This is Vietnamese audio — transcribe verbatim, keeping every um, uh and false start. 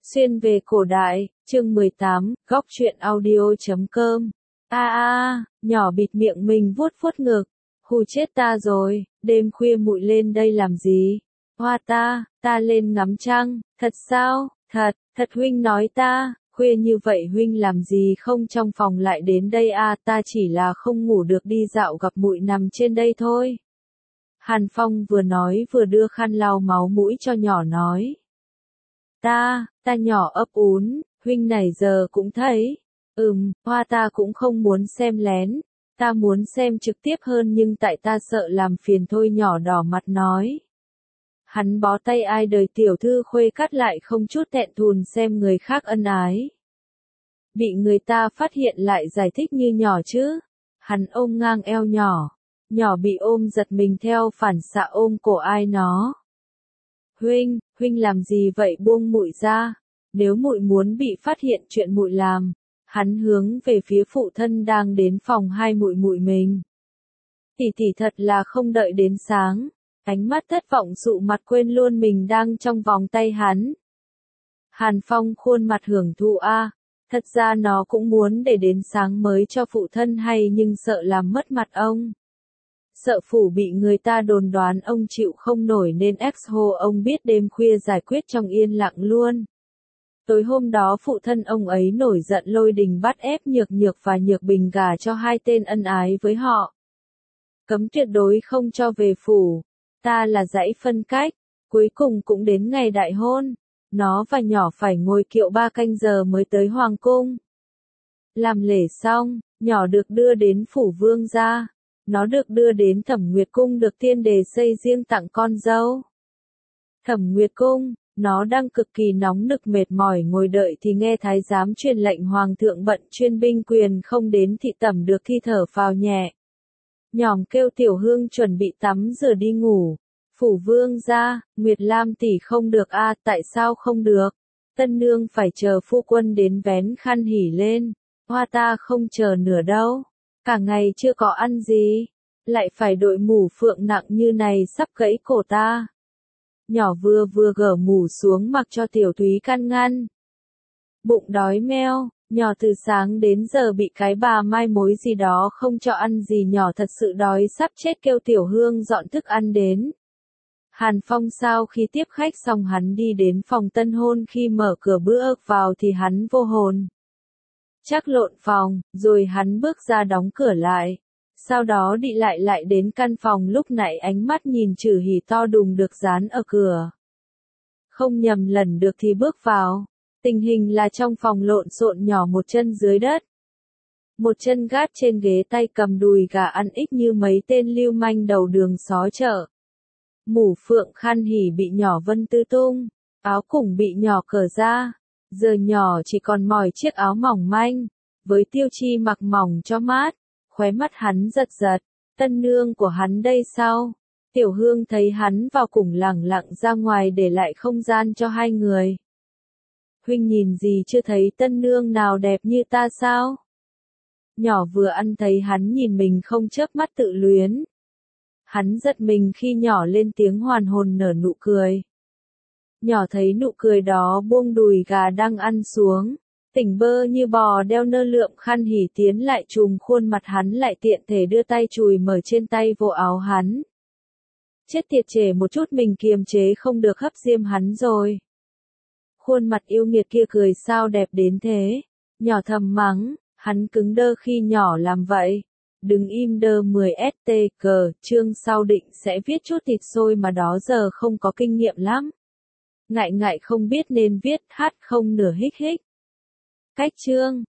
Xuyên về cổ đại, chương mười tám, góc truyện audio chấm com. A a, nhỏ bịt miệng mình vuốt vuốt ngực. Hù chết ta rồi, đêm khuya muội lên đây làm gì? Hoa ta, ta lên ngắm trăng, thật sao? Thật, thật huynh nói ta, khuya như vậy huynh làm gì không trong phòng lại đến đây a, ta chỉ là không ngủ được đi dạo gặp muội nằm trên đây thôi. Hàn Phong vừa nói vừa đưa khăn lau máu mũi cho nhỏ nói. Ta, ta nhỏ ấp úng, huynh này giờ cũng thấy. Ừm, Hoa ta cũng không muốn xem lén, ta muốn xem trực tiếp hơn nhưng tại ta sợ làm phiền thôi, nhỏ đỏ mặt nói. Hắn bó tay ai đời tiểu thư khuê cắt lại không chút thẹn thùn xem người khác ân ái. Bị người ta phát hiện lại giải thích như nhỏ chứ. Hắn ôm ngang eo nhỏ, nhỏ bị ôm giật mình theo phản xạ ôm cổ ai nó. Huynh, huynh làm gì vậy, buông muội ra, nếu muội muốn bị phát hiện chuyện muội làm. Hắn hướng về phía phụ thân đang đến phòng hai muội muội mình. Tỷ tỷ thật là không đợi đến sáng, ánh mắt thất vọng dụ mặt quên luôn mình đang trong vòng tay hắn. Hàn Phong khuôn mặt hưởng thụ a, thật ra nó cũng muốn để đến sáng mới cho phụ thân hay nhưng sợ làm mất mặt ông. Sợ phủ bị người ta đồn đoán ông chịu không nổi nên ép hồ ông biết đêm khuya giải quyết trong yên lặng luôn. Tối hôm đó phụ thân ông ấy nổi giận lôi đình bắt ép Nhược Nhược và Nhược Bình gả cho hai tên ân ái với họ. Cấm tuyệt đối không cho về phủ, ta là dãy phân cách, cuối cùng cũng đến ngày đại hôn, nó và nhỏ phải ngồi kiệu ba canh giờ mới tới hoàng cung. Làm lễ xong, nhỏ được đưa đến phủ vương gia. Nó được đưa đến Thẩm Nguyệt Cung được tiên đề xây riêng tặng con dâu. Thẩm Nguyệt Cung, nó đang cực kỳ nóng nực mệt mỏi ngồi đợi thì nghe thái giám truyền lệnh hoàng thượng bận chuyên binh quyền không đến thị tẩm được thi thở phào nhẹ. Nhỏm kêu Tiểu Hương chuẩn bị tắm rửa đi ngủ. Phủ vương gia, Nguyệt Lam tỷ không được a, à, tại sao không được? Tân nương phải chờ phu quân đến vén khăn hỉ lên. Hoa ta không chờ nửa đâu. Cả ngày chưa có ăn gì, lại phải đội mũ phượng nặng như này sắp gãy cổ ta. Nhỏ vừa vừa gỡ mũ xuống mặc cho Tiểu Thúy can ngăn. Bụng đói meo, nhỏ từ sáng đến giờ bị cái bà mai mối gì đó không cho ăn gì, nhỏ thật sự đói sắp chết kêu Tiểu Hương dọn thức ăn đến. Hàn Phong sau khi tiếp khách xong hắn đi đến phòng tân hôn, khi mở cửa bước vào thì hắn vô hồn. Chắc lộn phòng, rồi hắn bước ra đóng cửa lại. Sau đó đi lại lại đến căn phòng lúc nãy ánh mắt nhìn chữ hỉ to đùng được dán ở cửa. Không nhầm lần được thì bước vào. Tình hình là trong phòng lộn xộn, nhỏ một chân dưới đất. Một chân gác trên ghế, tay cầm đùi gà ăn ích như mấy tên lưu manh đầu đường xó chợ. Mũ phượng khăn hỉ bị nhỏ vân tư tung, áo cùng bị nhỏ cởi ra. Giờ nhỏ chỉ còn mỏi chiếc áo mỏng manh, với tiêu chi mặc mỏng cho mát, khóe mắt hắn giật giật, tân nương của hắn đây sao? Tiểu Hương thấy hắn vào cùng lẳng lặng ra ngoài để lại không gian cho hai người. Huynh nhìn gì chưa thấy tân nương nào đẹp như ta sao? Nhỏ vừa ăn thấy hắn nhìn mình không chớp mắt tự luyến. Hắn giật mình khi nhỏ lên tiếng hoàn hồn nở nụ cười. Nhỏ thấy nụ cười đó buông đùi gà đang ăn xuống, tỉnh bơ như bò đeo nơ lượm khăn hỉ tiến lại chùm khuôn mặt hắn, lại tiện thể đưa tay chùi mở trên tay vô áo hắn. Chết tiệt, trễ một chút mình kiềm chế không được hấp diêm hắn rồi. Khuôn mặt yêu nghiệt kia cười sao đẹp đến thế, nhỏ thầm mắng, hắn cứng đơ khi nhỏ làm vậy. Đừng im đơ. Mười S T C, chương sau định sẽ viết chút thịt sôi mà đó giờ không có kinh nghiệm lắm. Ngại ngại không biết nên viết, hát không nửa hích hích. Cách chương,